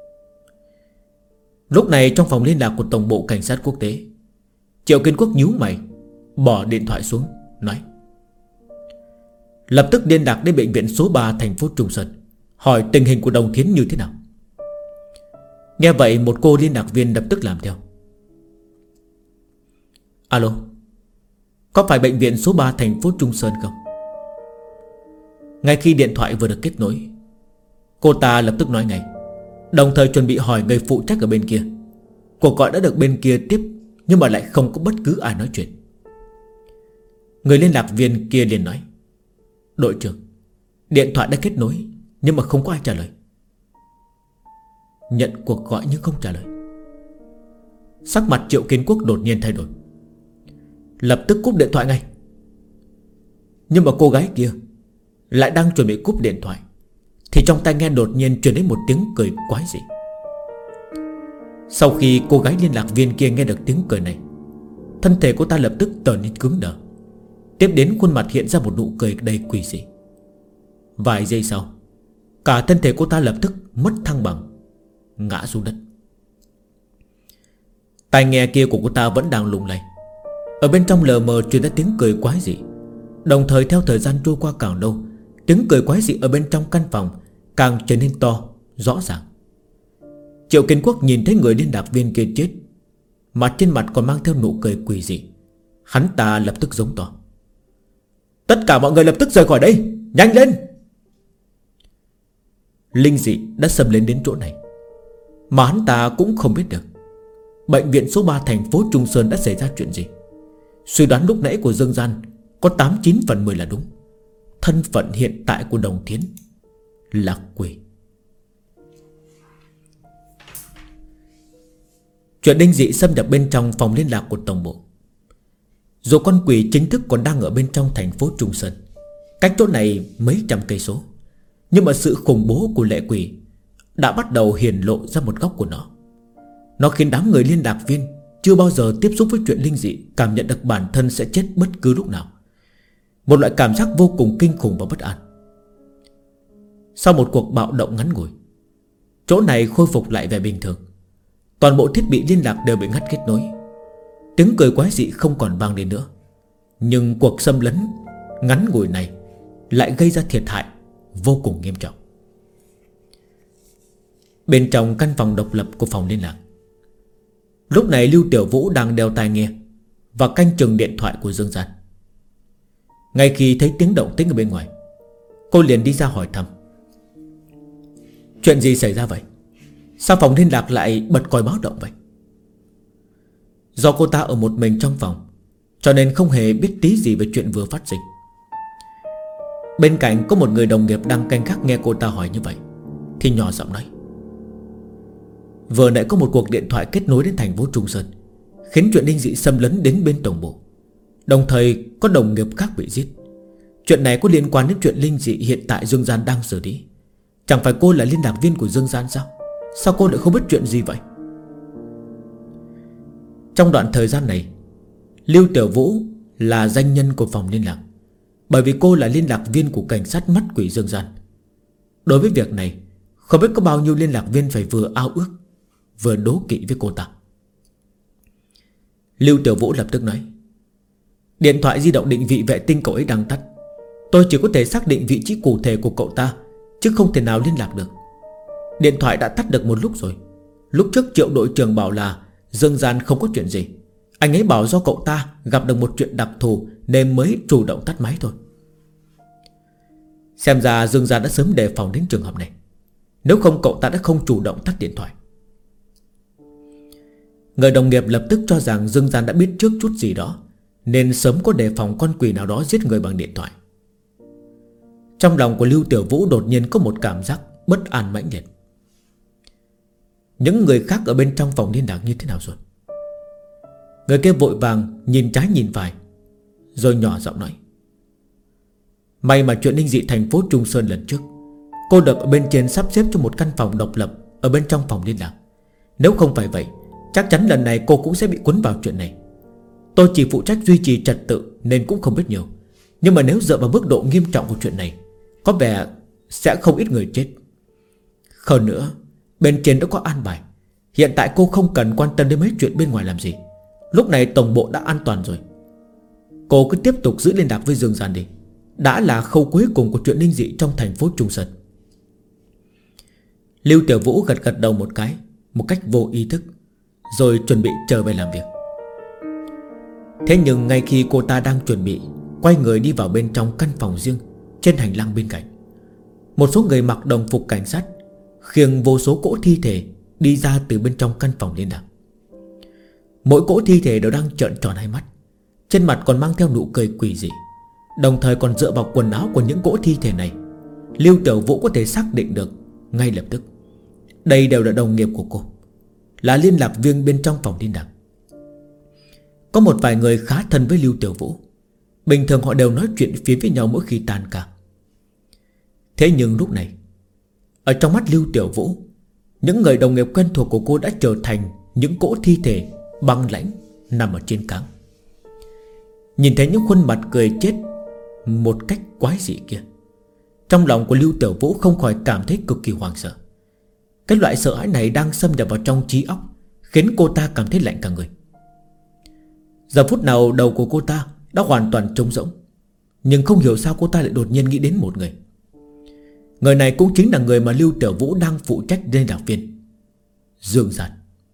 Lúc này trong phòng liên lạc của Tổng bộ Cảnh sát Quốc tế, Triệu Kiến Quốc nhíu mày, bỏ điện thoại xuống, nói: lập tức liên lạc đến bệnh viện số 3 thành phố Trung Sơn, hỏi tình hình của Đồng Thiến như thế nào. Nghe vậy một cô liên lạc viên lập tức làm theo. Alo, có phải bệnh viện số 3 thành phố Trung Sơn không? Ngay khi điện thoại vừa được kết nối, cô ta lập tức nói ngay, đồng thời chuẩn bị hỏi người phụ trách ở bên kia. Cuộc gọi đã được bên kia tiếp, nhưng mà lại không có bất cứ ai nói chuyện. Người liên lạc viên kia liền nói: đội trưởng, điện thoại đã kết nối nhưng mà không có ai trả lời. Nhận cuộc gọi nhưng không trả lời. Sắc mặt Triệu Kiến Quốc đột nhiên thay đổi, lập tức cúp điện thoại ngay. Nhưng mà cô gái kia lại đang chuẩn bị cúp điện thoại thì trong tai nghe đột nhiên truyền đến một tiếng cười quái dị. Sau khi cô gái liên lạc viên kia nghe được tiếng cười này, thân thể cô ta lập tức trở nên cứng đờ. Tiếp đến khuôn mặt hiện ra một nụ cười đầy quỷ dị. Vài giây sau, cả thân thể cô ta lập tức mất thăng bằng, ngã xuống đất. Tai nghe kia của cô ta vẫn đang lung lay. Ở bên trong lờ mờ truyền ra tiếng cười quái dị. Đồng thời theo thời gian trôi qua càng lâu, tiếng cười quái dị ở bên trong căn phòng càng trở nên to, rõ ràng. Triệu Kiến Quốc nhìn thấy người liên lạc viên kia chết, mà trên mặt còn mang theo nụ cười quỷ dị. Hắn ta lập tức giống to: tất cả mọi người lập tức rời khỏi đây, nhanh lên! Linh dị đã xâm lấn đến chỗ này, mà hắn ta cũng không biết được bệnh viện số 3 thành phố Trung Sơn đã xảy ra chuyện gì. Suy đoán lúc nãy của Dương Gian có 89 phần 10 là đúng. Thân phận hiện tại của Đồng Thiến là quỷ. Chuyện linh dị xâm nhập bên trong phòng liên lạc của tổng bộ. Dù con quỷ chính thức còn đang ở bên trong thành phố Trung Sơn, cách chỗ này mấy trăm cây số, nhưng mà sự khủng bố của lệ quỷ đã bắt đầu hiển lộ ra một góc của nó. Nó khiến đám người liên lạc viên chưa bao giờ tiếp xúc với chuyện linh dị cảm nhận được bản thân sẽ chết bất cứ lúc nào. Một loại cảm giác vô cùng kinh khủng và bất an. Sau một cuộc bạo động ngắn ngủi, chỗ này khôi phục lại vẻ bình thường. Toàn bộ thiết bị liên lạc đều bị ngắt kết nối. Tiếng cười quái dị không còn vang lên nữa. Nhưng cuộc xâm lấn ngắn ngủi này lại gây ra thiệt hại vô cùng nghiêm trọng. Bên trong căn phòng độc lập của phòng liên lạc, lúc này Lưu Tiểu Vũ đang đeo tai nghe và canh chừng điện thoại của Dương Gian. Ngay khi thấy tiếng động tĩnh ở bên ngoài, cô liền đi ra hỏi thăm: chuyện gì xảy ra vậy? Sao phòng liên lạc lại bật còi báo động vậy? Do cô ta ở một mình trong phòng, cho nên không hề biết tí gì về chuyện vừa phát sinh. Bên cạnh có một người đồng nghiệp đang canh gác nghe cô ta hỏi như vậy, thì nhỏ giọng nói: vừa nãy có một cuộc điện thoại kết nối đến thành phố Trung Sơn, khiến chuyện linh dị xâm lấn đến bên tổng bộ. Đồng thời có đồng nghiệp khác bị giết. Chuyện này có liên quan đến chuyện linh dị hiện tại Dương Gian đang xử lý. Chẳng phải cô là liên lạc viên của Dương Gian sao? Sao cô lại không biết chuyện gì vậy? Trong đoạn thời gian này, Lưu Tiểu Vũ là danh nhân của phòng liên lạc, bởi vì cô là liên lạc viên của cảnh sát mắt quỷ Dương Gian. Đối với việc này, không biết có bao nhiêu liên lạc viên phải vừa ao ước vừa đố kỵ với cô ta. Lưu Tiểu Vũ lập tức nói: điện thoại di động định vị vệ tinh cậu ấy đang tắt. Tôi chỉ có thể xác định vị trí cụ thể của cậu ta, chứ không thể nào liên lạc được. Điện thoại đã tắt được một lúc rồi. Lúc trước Triệu đội trưởng bảo là Dương Gian không có chuyện gì. Anh ấy bảo do cậu ta gặp được một chuyện đặc thù nên mới chủ động tắt máy thôi. Xem ra Dương Gian đã sớm đề phòng đến trường hợp này. Nếu không cậu ta đã không chủ động tắt điện thoại. Người đồng nghiệp lập tức cho rằng Dương Gian đã biết trước chút gì đó, nên sớm có đề phòng con quỷ nào đó giết người bằng điện thoại. Trong lòng của Lưu Tiểu Vũ đột nhiên có một cảm giác bất an mãnh liệt. Những người khác ở bên trong phòng liên lạc như thế nào rồi? Người kia vội vàng nhìn trái nhìn phải, rồi nhỏ giọng nói: May mà chuyện linh dị thành phố Trung Sơn lần trước, cô được ở bên trên sắp xếp cho một căn phòng độc lập ở bên trong phòng liên lạc. Nếu không phải vậy, chắc chắn lần này cô cũng sẽ bị cuốn vào chuyện này. Tôi chỉ phụ trách duy trì trật tự nên cũng không biết nhiều, nhưng mà nếu dựa vào mức độ nghiêm trọng của chuyện này, có vẻ sẽ không ít người chết. Hơn nữa, bên trên đã có an bài. Hiện tại cô không cần quan tâm đến mấy chuyện bên ngoài làm gì. Lúc này tổng bộ đã an toàn rồi. Cô cứ tiếp tục giữ liên lạc với Dương Gian đi. Đã là khâu cuối cùng của chuyện linh dị trong thành phố Trung Sơn. Lưu Tiểu Vũ gật gật đầu một cái, một cách vô ý thức, rồi chuẩn bị trở về làm việc. Thế nhưng ngay khi cô ta đang chuẩn bị quay người đi vào bên trong căn phòng riêng, trên hành lang bên cạnh, một số người mặc đồng phục cảnh sát khiêng vô số cỗ thi thể đi ra từ bên trong căn phòng liên lạc. Mỗi cỗ thi thể đều đang trợn tròn hai mắt, trên mặt còn mang theo nụ cười quỷ dị. Đồng thời còn dựa vào quần áo của những cỗ thi thể này, Lưu Tiểu Vũ có thể xác định được ngay lập tức đây đều là đồng nghiệp của cô, là liên lạc viên bên trong phòng liên lạc. Có một vài người khá thân với Lưu Tiểu Vũ, bình thường họ đều nói chuyện phía với nhau mỗi khi tan ca. Thế nhưng lúc này, ở trong mắt Lưu Tiểu Vũ, những người đồng nghiệp quen thuộc của cô đã trở thành những cỗ thi thể băng lãnh nằm ở trên cáng. Nhìn thấy những khuôn mặt cười chết một cách quái dị kia, trong lòng của Lưu Tiểu Vũ không khỏi cảm thấy cực kỳ hoảng sợ. Cái loại sợ hãi này đang xâm nhập vào trong trí óc, khiến cô ta cảm thấy lạnh cả người. Giờ phút nào đầu của cô ta đã hoàn toàn trống rỗng, nhưng không hiểu sao cô ta lại đột nhiên nghĩ đến một người. Người này cũng chính là người mà Lưu Tiểu Vũ đang phụ trách liên lạc viên, Dương Gian.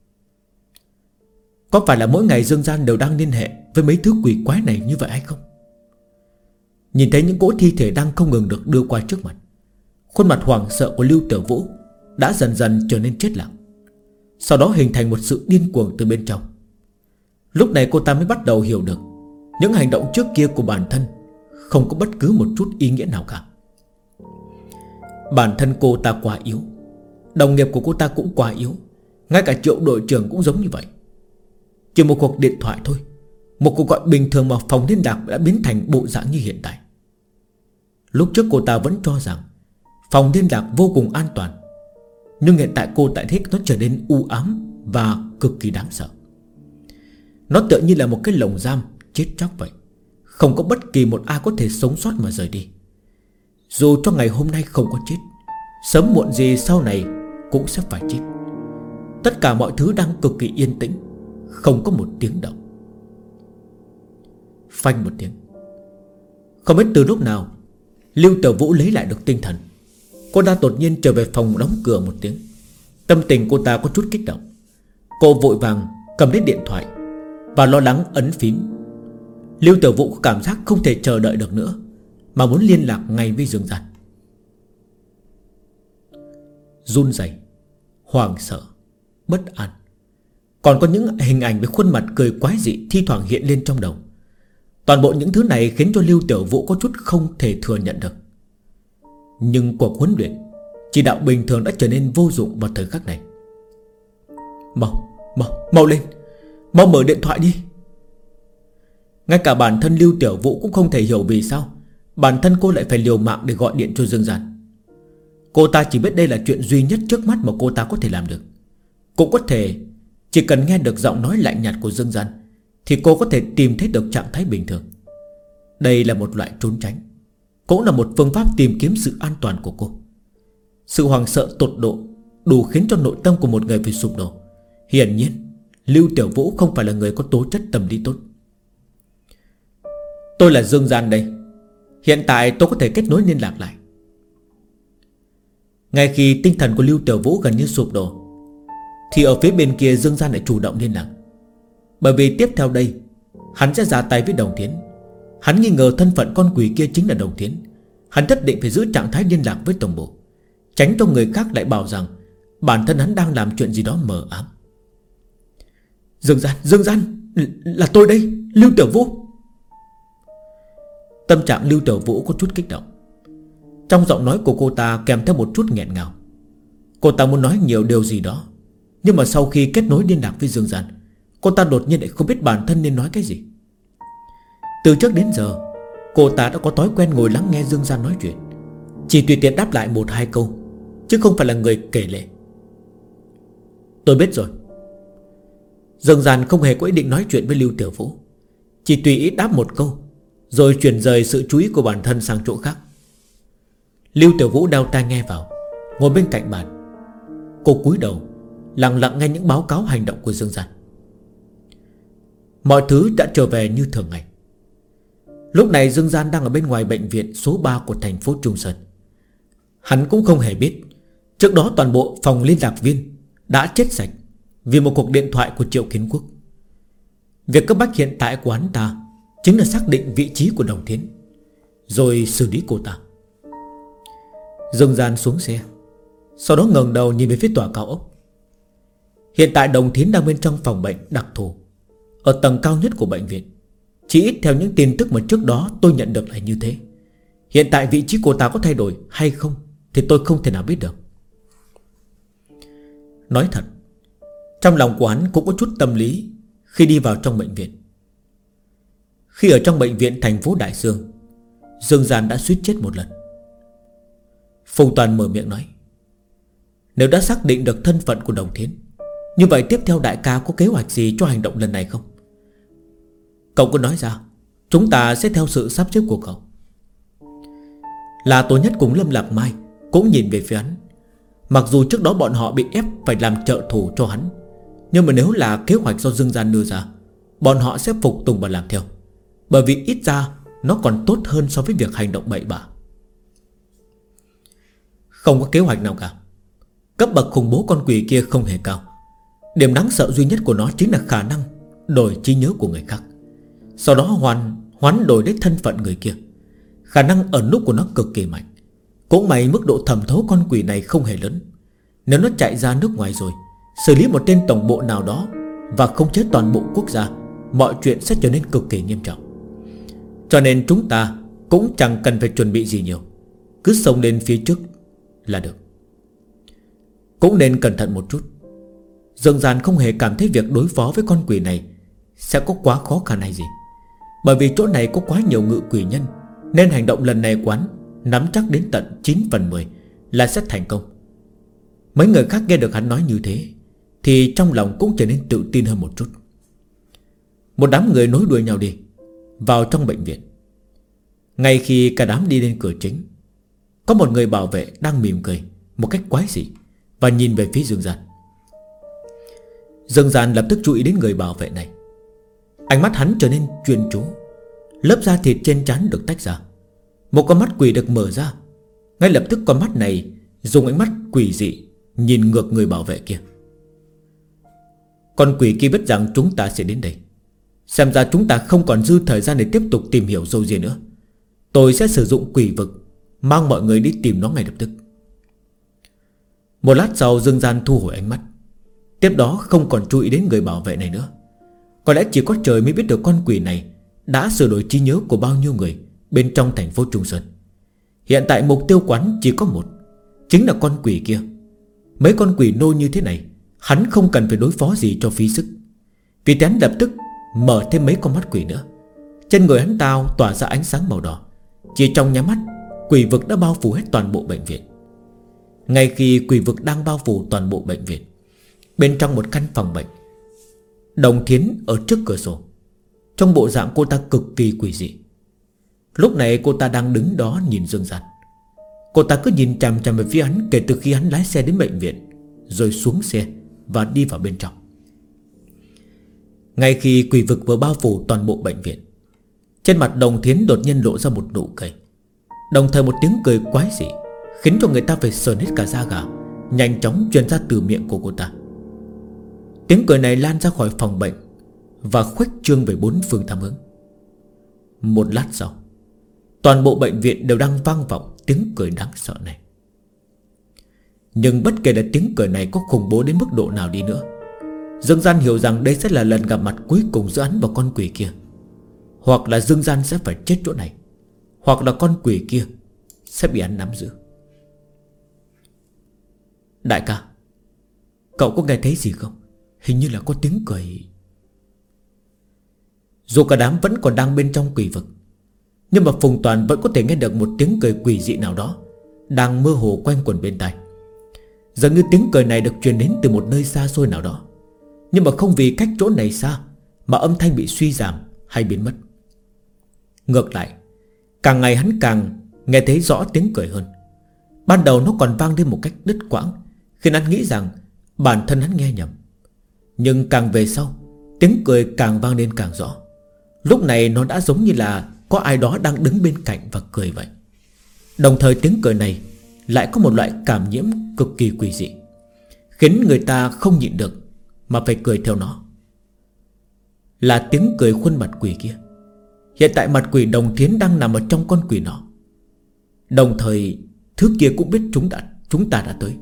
Có phải là mỗi ngày Dương Gian đều đang liên hệ với mấy thứ quỷ quái này như vậy hay không? Nhìn thấy những cỗ thi thể đang không ngừng được đưa qua trước mặt, khuôn mặt hoảng sợ của Lưu Tiểu Vũ đã dần dần trở nên chết lặng, sau đó hình thành một sự điên cuồng từ bên trong. Lúc này cô ta mới bắt đầu hiểu được những hành động trước kia của bản thân không có bất cứ một chút ý nghĩa nào cả. Bản thân cô ta quá yếu, đồng nghiệp của cô ta cũng quá yếu, ngay cả Triệu đội trưởng cũng giống như vậy. Chỉ một cuộc điện thoại thôi, một cuộc gọi bình thường mà phòng liên lạc đã biến thành bộ dạng như hiện tại. Lúc trước cô ta vẫn cho rằng phòng liên lạc vô cùng an toàn, nhưng hiện tại cô ta thấy nó trở nên u ám và cực kỳ đáng sợ. Nó tựa như là một cái lồng giam chết chóc vậy, không có bất kỳ một ai có thể sống sót mà rời đi. Dù cho ngày hôm nay không có chết, sớm muộn gì sau này cũng sẽ phải chết. Tất cả mọi thứ đang cực kỳ yên tĩnh, không có một tiếng động. Phanh một tiếng. Không biết từ lúc nào, Lưu Tiểu Vũ lấy lại được tinh thần. Cô ta đột nhiên trở về phòng đóng cửa một tiếng. Tâm tình cô ta có chút kích động. Cô vội vàng cầm lấy điện thoại và lo lắng ấn phím. Lưu Tiểu Vũ có cảm giác không thể chờ đợi được nữa, mà muốn liên lạc ngay với Dương Gian. Run rẩy, hoảng sợ, bất an, còn có những hình ảnh với khuôn mặt cười quái dị thi thoảng hiện lên trong đầu. Toàn bộ những thứ này khiến cho Lưu Tiểu Vũ có chút không thể thừa nhận được. Nhưng cuộc huấn luyện, chỉ đạo bình thường đã trở nên vô dụng vào thời khắc này. Mau lên, mau mở điện thoại đi. Ngay cả bản thân Lưu Tiểu Vũ cũng không thể hiểu vì sao bản thân cô lại phải liều mạng để gọi điện cho Dương Gian. Cô ta chỉ biết đây là chuyện duy nhất trước mắt mà cô ta có thể làm được. Cũng có thể chỉ cần nghe được giọng nói lạnh nhạt của Dương Gian thì cô có thể tìm thấy được trạng thái bình thường. Đây là một loại trốn tránh, cũng là một phương pháp tìm kiếm sự an toàn của cô. Sự hoảng sợ tột độ đủ khiến cho nội tâm của một người phải sụp đổ. Hiển nhiên Lưu Tiểu Vũ không phải là người có tố chất tâm lý tốt. Tôi là Dương Gian đây, hiện tại tôi có thể kết nối liên lạc lại. Ngay khi tinh thần của Lưu Tiểu Vũ gần như sụp đổ, thì ở phía bên kia Dương Gian lại chủ động liên lạc. Bởi vì tiếp theo đây hắn sẽ ra tay với Đồng Thiến. Hắn nghi ngờ thân phận con quỷ kia chính là Đồng Thiến. Hắn nhất định phải giữ trạng thái liên lạc với tổng bộ, tránh cho người khác lại bảo rằng bản thân hắn đang làm chuyện gì đó mờ ám. Dương Gian, là tôi đây, Lưu Tiểu Vũ. Tâm trạng Lưu Tiểu Vũ có chút kích động. Trong giọng nói của cô ta kèm theo một chút nghẹn ngào. Cô ta muốn nói nhiều điều gì đó, nhưng mà sau khi kết nối liên lạc với Dương Gian, Cô ta đột nhiên lại không biết bản thân nên nói cái gì. Từ trước đến giờ cô ta đã có thói quen ngồi lắng nghe Dương Gian nói chuyện, chỉ tùy tiện đáp lại một hai câu, chứ không phải là người kể lể. Tôi biết rồi. Dương Gian không hề có ý định nói chuyện với Lưu Tiểu Vũ, chỉ tùy ý đáp một câu, rồi chuyển rời sự chú ý của bản thân sang chỗ khác. Lưu Tiểu Vũ đeo tai nghe vào, ngồi bên cạnh bàn. Cô cúi đầu lặng lặng nghe những báo cáo hành động của Dương Gian. Mọi thứ đã trở về như thường ngày. Lúc này Dương Gian đang ở bên ngoài bệnh viện số 3 của thành phố Trung Sơn. Hắn cũng không hề biết trước đó toàn bộ phòng liên lạc viên đã chết sạch vì một cuộc điện thoại của Triệu Kiến Quốc. Việc cấp bách hiện tại của hắn ta chính là xác định vị trí của Đồng Thiến, rồi xử lý cô ta. Dương Gian xuống xe, sau đó ngẩng đầu nhìn về phía tòa cao ốc. Hiện tại Đồng Thiến đang bên trong phòng bệnh đặc thù, ở tầng cao nhất của bệnh viện. Chỉ ít theo những tin tức mà trước đó tôi nhận được là như thế. Hiện tại vị trí cô ta có thay đổi hay không thì tôi không thể nào biết được. Nói thật, trong lòng của hắn cũng có chút tâm lý khi đi vào trong bệnh viện. Khi ở trong bệnh viện thành phố Đại Dương, Dương Gian đã suýt chết một lần. Phùng Toàn mở miệng nói: nếu đã xác định được thân phận của Đồng Thiến, như vậy tiếp theo đại ca có kế hoạch gì cho hành động lần này không? Cậu cứ nói ra, chúng ta sẽ theo sự sắp xếp của cậu. Là Tố Nhất cùng Lâm Lạc Mai cũng nhìn về phía hắn. Mặc dù trước đó bọn họ bị ép phải làm trợ thủ cho hắn, nhưng mà nếu là kế hoạch do Dương Gian đưa ra, bọn họ sẽ phục tùng và làm theo. Bởi vì ít ra nó còn tốt hơn so với việc hành động bậy bạ. Không có kế hoạch nào cả. Cấp bậc khủng bố con quỷ kia không hề cao. Điểm đáng sợ duy nhất của nó chính là khả năng đổi trí nhớ của người khác, sau đó hoán đổi đến thân phận người kia. Khả năng ẩn núp của nó cực kỳ mạnh. Cũng may mức độ thẩm thấu con quỷ này không hề lớn. Nếu nó chạy ra nước ngoài rồi, xử lý một tên tổng bộ nào đó và khống chế toàn bộ quốc gia, mọi chuyện sẽ trở nên cực kỳ nghiêm trọng. Cho nên chúng ta cũng chẳng cần phải chuẩn bị gì nhiều, cứ xông lên phía trước là được. Cũng nên cẩn thận một chút. Dương Gian không hề cảm thấy việc đối phó với con quỷ này sẽ có quá khó khăn hay gì. Bởi vì chỗ này có quá nhiều ngự quỷ nhân, nên hành động lần này quán nắm chắc đến tận 9 phần 10 là sẽ thành công. Mấy người khác nghe được hắn nói như thế thì trong lòng cũng trở nên tự tin hơn một chút. Một đám người nối đuôi nhau đi vào trong bệnh viện. Ngay khi cả đám đi lên cửa chính, có một người bảo vệ đang mỉm cười một cách quái dị và nhìn về phía Dương Gian. Dương Gian lập tức chú ý đến người bảo vệ này. Ánh mắt hắn trở nên chuyên chú. Lớp da thịt trên trán được tách ra, một con mắt quỷ được mở ra. Ngay lập tức con mắt này dùng ánh mắt quỷ dị nhìn ngược người bảo vệ kia. Con quỷ kia biết rằng chúng ta sẽ đến đây. Xem ra chúng ta không còn dư thời gian để tiếp tục tìm hiểu dâu gì nữa. Tôi sẽ sử dụng quỷ vực, mang mọi người đi tìm nó ngay lập tức. Một lát sau Dương Gian thu hồi ánh mắt. Tiếp đó không còn chú ý đến người bảo vệ này nữa. Có lẽ chỉ có trời mới biết được con quỷ này đã sửa đổi trí nhớ của bao nhiêu người bên trong thành phố Trung Sơn. Hiện tại mục tiêu quán chỉ có một, chính là con quỷ kia. Mấy con quỷ nô như thế này hắn không cần phải đối phó gì cho phí sức. Vì thế hắn lập tức mở thêm mấy con mắt quỷ nữa. Trên người hắn tao tỏa ra ánh sáng màu đỏ. Chỉ trong nháy mắt, quỷ vực đã bao phủ hết toàn bộ bệnh viện. Ngay khi quỷ vực đang bao phủ toàn bộ bệnh viện, bên trong một căn phòng bệnh, Đồng Thiến ở trước cửa sổ. Trong bộ dạng cô ta cực kỳ quỷ dị. Lúc này cô ta đang đứng đó nhìn Dương Gian. Cô ta cứ nhìn chằm chằm về phía hắn kể từ khi hắn lái xe đến bệnh viện, rồi xuống xe và đi vào bên trong. Ngay khi quỷ vực vừa bao phủ toàn bộ bệnh viện, trên mặt Đồng Thiến đột nhiên lộ ra một nụ cười. Đồng thời một tiếng cười quái dị khiến cho người ta phải sờn hết cả da gà, nhanh chóng truyền ra từ miệng của cô ta. Tiếng cười này lan ra khỏi phòng bệnh và khuếch trương về bốn phương tám hướng. Một lát sau, toàn bộ bệnh viện đều đang vang vọng tiếng cười đáng sợ này. Nhưng bất kể là tiếng cười này có khủng bố đến mức độ nào đi nữa, Dương Gian hiểu rằng đây sẽ là lần gặp mặt cuối cùng giữa hắn và con quỷ kia. Hoặc là Dương Gian sẽ phải chết chỗ này, hoặc là con quỷ kia sẽ bị hắn nắm giữ. Đại ca, cậu có nghe thấy gì không? Hình như là có tiếng cười. Dù cả đám vẫn còn đang bên trong quỷ vực, nhưng mà Phùng Toàn vẫn có thể nghe được một tiếng cười quỷ dị nào đó đang mơ hồ quanh quẩn bên tai. Dường như tiếng cười này được truyền đến từ một nơi xa xôi nào đó, nhưng mà không vì cách chỗ này xa mà âm thanh bị suy giảm hay biến mất. Ngược lại, càng ngày hắn càng nghe thấy rõ tiếng cười hơn. Ban đầu nó còn vang lên một cách đứt quãng, khiến hắn nghĩ rằng bản thân hắn nghe nhầm. Nhưng càng về sau, tiếng cười càng vang lên càng rõ. Lúc này nó đã giống như là có ai đó đang đứng bên cạnh và cười vậy. Đồng thời tiếng cười này lại có một loại cảm nhiễm cực kỳ quỷ dị, khiến người ta không nhịn được mà phải cười theo nó. Là tiếng cười khuôn mặt quỷ kia. Hiện tại mặt quỷ Đồng Thiến đang nằm ở trong con quỷ nó. Đồng thời thứ kia cũng biết chúng ta đã tới.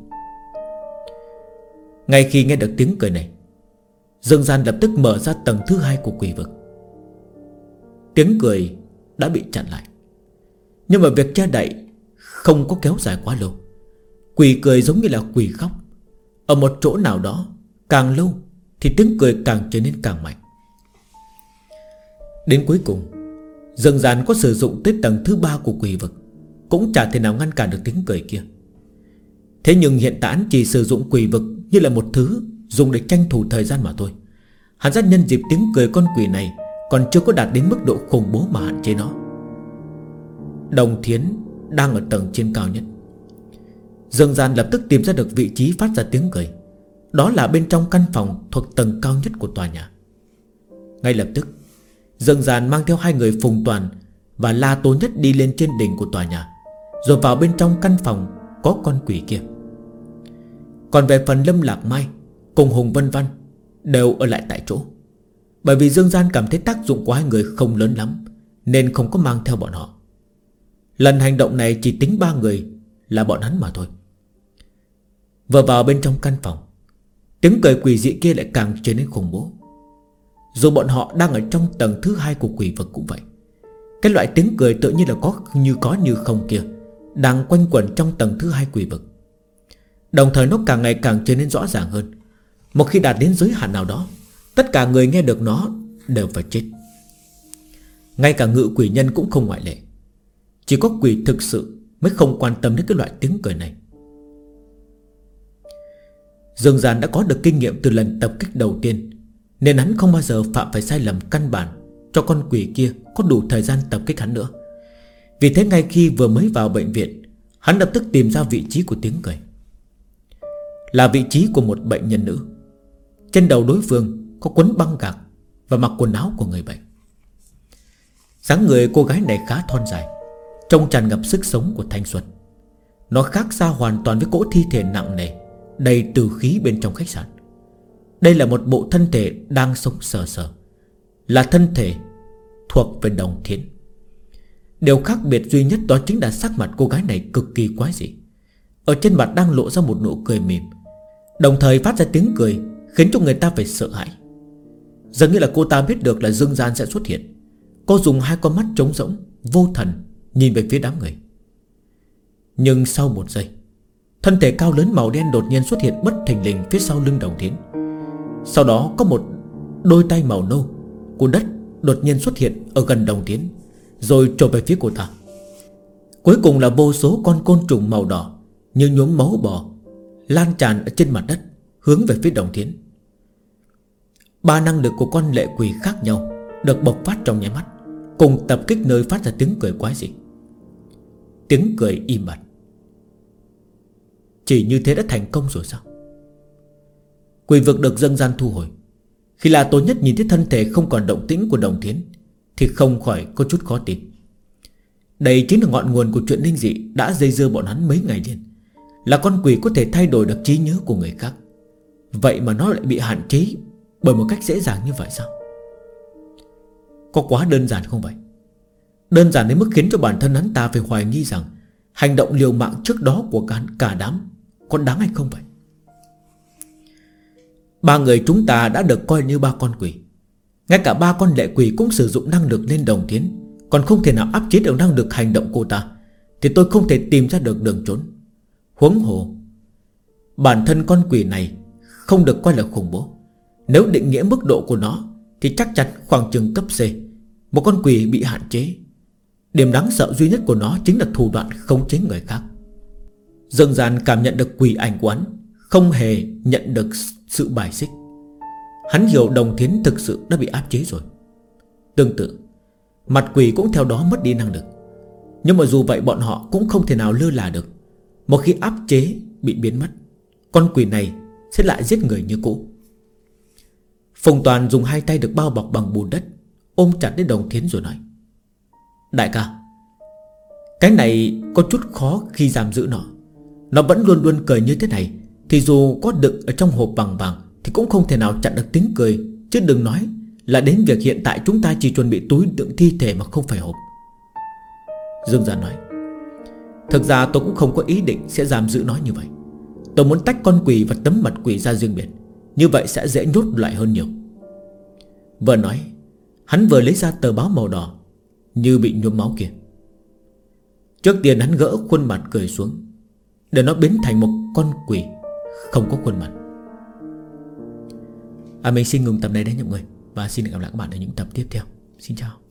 Ngay khi nghe được tiếng cười này, Dương Gian lập tức mở ra tầng thứ 2 của quỷ vực. Tiếng cười đã bị chặn lại, nhưng mà việc che đậy không có kéo dài quá lâu. Quỷ cười giống như là quỷ khóc. Ở một chỗ nào đó càng lâu thì tiếng cười càng trở nên càng mạnh. Đến cuối cùng, Dương Gian có sử dụng tới tầng thứ 3 của quỷ vực, cũng chả thể nào ngăn cản được tiếng cười kia. Thế nhưng hiện tại chỉ sử dụng quỷ vực như là một thứ dùng để tranh thủ thời gian mà thôi. Hắn rất nhân dịp tiếng cười con quỷ này còn chưa có đạt đến mức độ khủng bố mà hạn chế nó. Đồng Thiến đang ở tầng trên cao nhất. Dương Gian lập tức tìm ra được vị trí phát ra tiếng cười. Đó là bên trong căn phòng thuộc tầng cao nhất của tòa nhà. Ngay lập tức, Dương Gian mang theo hai người Phùng Toàn và La Tố Nhất đi lên trên đỉnh của tòa nhà, rồi vào bên trong căn phòng có con quỷ kia. Còn về phần Lâm Lạc Mai cùng Hùng Vân Văn đều ở lại tại chỗ, bởi vì Dương Gian cảm thấy tác dụng của hai người không lớn lắm, nên không có mang theo bọn họ. Lần hành động này chỉ tính 3 người là bọn hắn mà thôi. Vừa vào bên trong căn phòng, tiếng cười quỷ dị kia lại càng trở nên khủng bố. Dù bọn họ đang ở trong tầng thứ 2 của quỷ vực cũng vậy. Cái loại tiếng cười tự nhiên là có như không kia đang quanh quẩn trong tầng thứ 2 quỷ vực. Đồng thời nó càng ngày càng trở nên rõ ràng hơn. Một khi đạt đến giới hạn nào đó, tất cả người nghe được nó đều phải chết. Ngay cả ngự quỷ nhân cũng không ngoại lệ. Chỉ có quỷ thực sự mới không quan tâm đến cái loại tiếng cười này. Dương Gian đã có được kinh nghiệm từ lần tập kích đầu tiên, nên hắn không bao giờ phạm phải sai lầm căn bản cho con quỷ kia có đủ thời gian tập kích hắn nữa. Vì thế ngay khi vừa mới vào bệnh viện, hắn lập tức tìm ra vị trí của tiếng cười. Là vị trí của một bệnh nhân nữ. Trên đầu đối phương có quấn băng gạc và mặc quần áo của người bệnh. Dáng người cô gái này khá thon dài, trông tràn ngập sức sống của thanh xuân. Nó khác xa hoàn toàn với cỗ thi thể nặng nề đầy tử khí bên trong khách sạn. Đây là một bộ thân thể đang sống sờ sờ, là thân thể thuộc về Đồng Thiến. Điều khác biệt duy nhất đó chính là sắc mặt cô gái này cực kỳ quái dị. Ở trên mặt đang lộ ra một nụ cười mỉm, đồng thời phát ra tiếng cười khiến cho người ta phải sợ hãi. Dường như là cô ta biết được là Dương Gian sẽ xuất hiện. Cô dùng hai con mắt trống rỗng vô thần nhìn về phía đám người. Nhưng sau một giây, thân thể cao lớn màu đen đột nhiên xuất hiện bất thình lình phía sau lưng Đồng Thiến. Sau đó có một đôi tay màu nâu của đất đột nhiên xuất hiện ở gần Đồng Thiến, rồi trổ về phía cô ta. Cuối cùng là vô số con côn trùng màu đỏ như nhuốm máu bò lan tràn ở trên mặt đất, hướng về phía Đồng Thiến. 3 năng lực của con lệ quỷ khác nhau được bộc phát trong nháy mắt, cùng tập kích nơi phát ra tiếng cười quái dị. Tiếng cười im bặt. Chỉ như thế đã thành công rồi sao? Quỷ vực được Dương Gian thu hồi. Khi La Tố Nhất nhìn thấy thân thể không còn động tĩnh của Đồng Thiến thì không khỏi có chút khó tin. Đây chính là ngọn nguồn của chuyện linh dị đã dây dưa bọn hắn mấy ngày liền. Là con quỷ có thể thay đổi được trí nhớ của người khác, vậy mà nó lại bị hạn chế bởi một cách dễ dàng như vậy sao? Có quá đơn giản không vậy? Đơn giản đến mức khiến cho bản thân hắn ta phải hoài nghi rằng hành động liều mạng trước đó của cả đám có đáng hay không vậy? 3 người chúng ta đã được coi như 3 con quỷ. Ngay cả 3 con lệ quỷ cũng sử dụng năng lực lên Đồng Thiến, còn không thể nào áp chế được năng lực hành động cô ta, thì tôi không thể tìm ra được đường trốn. Huống hồ bản thân con quỷ này không được coi là khủng bố. Nếu định nghĩa mức độ của nó thì chắc chắn khoảng chừng cấp C. Một con quỷ bị hạn chế. Điểm đáng sợ duy nhất của nó chính là thủ đoạn khống chế người khác. Dương Gian cảm nhận được quỷ ảnh của hắn không hề nhận được sự bài xích. Hắn hiểu Đồng Thiến thực sự đã bị áp chế rồi. Tương tự, mặt quỷ cũng theo đó mất đi năng lực. Nhưng mà dù vậy bọn họ cũng không thể nào lơ là được. Một khi áp chế bị biến mất, con quỷ này sẽ lại giết người như cũ. Phùng Toàn dùng hai tay được bao bọc bằng bùn đất ôm chặt đến Đồng Thiến rồi nói: đại ca, cái này có chút khó khi giam giữ nó. Nó vẫn luôn luôn cười như thế này, thì dù có đựng ở trong hộp bằng vàng thì cũng không thể nào chặn được tiếng cười. Chứ đừng nói là đến việc hiện tại chúng ta chỉ chuẩn bị túi đựng thi thể mà không phải hộp. Dương Gian nói: thực ra tôi cũng không có ý định sẽ giam giữ nó như vậy. Tôi muốn tách con quỷ và tấm mặt quỷ ra riêng biệt, như vậy sẽ dễ nhốt lại hơn nhiều. Vừa nói, hắn vừa lấy ra tờ báo màu đỏ như bị nhuốm máu kia. Trước tiên hắn gỡ khuôn mặt cười xuống, để nó biến thành một con quỷ không có khuôn mặt. Mình xin ngừng tập này đấy mọi người, và xin gặp lại các bạn ở những tập tiếp theo. Xin chào.